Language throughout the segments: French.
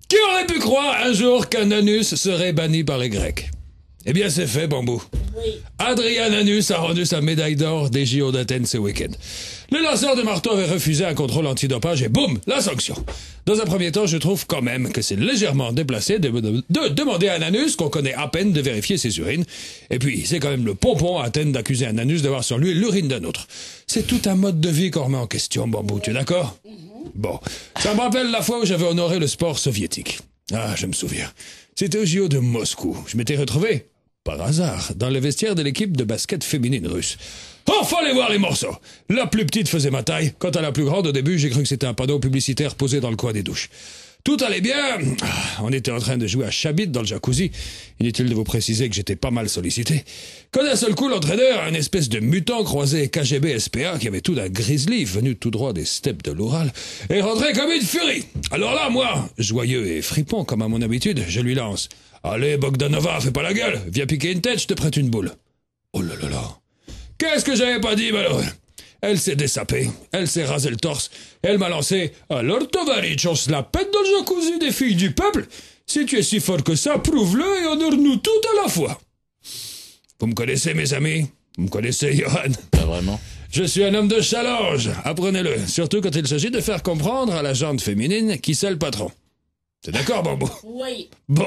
Qui aurait pu croire un jour qu'un anus serait banni par les Grecs? Eh bien, c'est fait, Bambou. Oui. Adrian Anus a rendu sa médaille d'or des JO d'Athènes ce week-end. Le lanceur de marteau avait refusé un contrôle antidopage et boum, la sanction. Dans un premier temps, je trouve quand même que c'est légèrement déplacé de demander à un anus qu'on connaît à peine de vérifier ses urines. Et puis, c'est quand même le pompon à Athènes d'accuser un anus d'avoir sur lui l'urine d'un autre. C'est tout un mode de vie qu'on remet en question, Bambou, tu es d'accord? Bon, ça me rappelle la fois où j'avais honoré le sport soviétique. Ah, je me souviens. C'était au JO de Moscou. Je m'étais retrouvé, par hasard, dans le vestiaire de l'équipe de basket féminine russe. Oh, fallait voir les morceaux! La plus petite faisait ma taille. Quant à la plus grande, au début, j'ai cru que c'était un panneau publicitaire posé dans le coin des douches. Tout allait bien. On était en train de jouer à Chabit dans le jacuzzi. Inutile de vous préciser que j'étais pas mal sollicité. Quand d'un seul coup, l'entraîneur, un espèce de mutant croisé KGB-SPA qui avait tout d'un grizzly venu tout droit des steppes de l'Oural, est rentré comme une furie. Alors là, moi, joyeux et fripon comme à mon habitude, je lui lance. Allez, Bogdanova, fais pas la gueule. Viens piquer une tête, je te prête une boule. Oh là là là. Qu'est-ce que j'avais pas dit, malheureux? Elle s'est dessapée, elle s'est rasé le torse, elle m'a lancé « Alors, Tovarich, on se la pète dans le jacuzzi des filles du peuple? Si tu es si fort que ça, prouve-le et honore-nous tout à la fois. » Vous me connaissez, mes amis? Vous me connaissez, Johan? Pas vraiment. Je suis un homme de challenge, apprenez-le, surtout quand il s'agit de faire comprendre à la gente féminine qui c'est le patron. T'es d'accord, Bambou? Oui. Bon.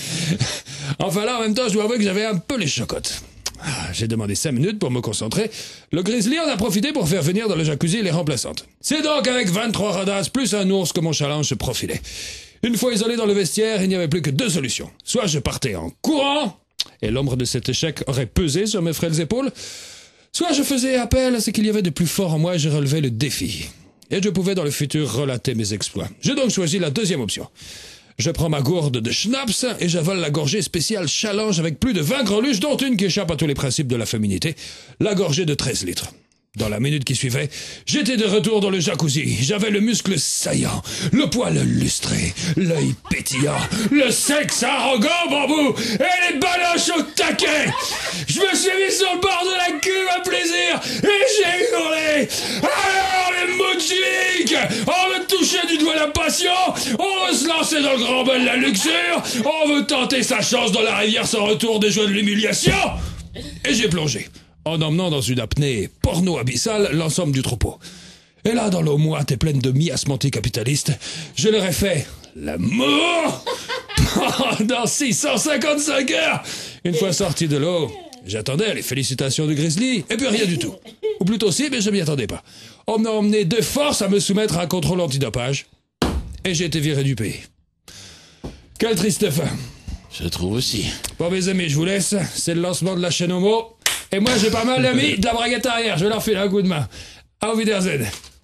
Enfin là, en même temps, je dois avouer que j'avais un peu les chocottes. J'ai demandé 5 minutes pour me concentrer. Le grizzly en a profité pour faire venir dans le jacuzzi les remplaçantes. C'est donc avec 23 radasses plus un ours que mon challenge se profilait. Une fois isolé dans le vestiaire, il n'y avait plus que 2 solutions. Soit je partais en courant, et l'ombre de cet échec aurait pesé sur mes frêles épaules, soit je faisais appel à ce qu'il y avait de plus fort en moi et je relevais le défi. Et je pouvais dans le futur relater mes exploits. J'ai donc choisi la deuxième option. Je prends ma gourde de schnapps et j'avale la gorgée spéciale challenge avec plus de 20 greluches, dont une qui échappe à tous les principes de la féminité, la gorgée de 13 litres. Dans la minute qui suivait, j'étais de retour dans le jacuzzi. J'avais le muscle saillant, le poil lustré, l'œil pétillant, le sexe arrogant, Bambou, et les baloches au taquet. Je me suis mis sur le bord de la cuve à plaisir et j'ai hurlé. Alors les moujik, on veut toucher du doigt la passion, on veut se lancer dans le grand bain de la luxure, on veut tenter sa chance dans la rivière sans retour des joies de l'humiliation. Et j'ai plongé, en emmenant dans une apnée porno abyssale l'ensemble du troupeau. Et là, dans l'eau moite et pleine de miasmes anticapitalistes, je leur ai fait l'amour pendant 655 heures. Une fois sorti de l'eau, j'attendais les félicitations du grizzly, et puis rien du tout. Ou plutôt si, mais je m'y attendais pas. On m'a emmené de force à me soumettre à un contrôle antidopage, et j'ai été viré du pays. Quelle triste fin. Je trouve aussi. Bon, mes amis, je vous laisse. C'est le lancement de la chaîne Homo. Et moi, j'ai pas mal d'amis de la braguette arrière. Je vais leur filer un coup de main. Auf Wiedersehen.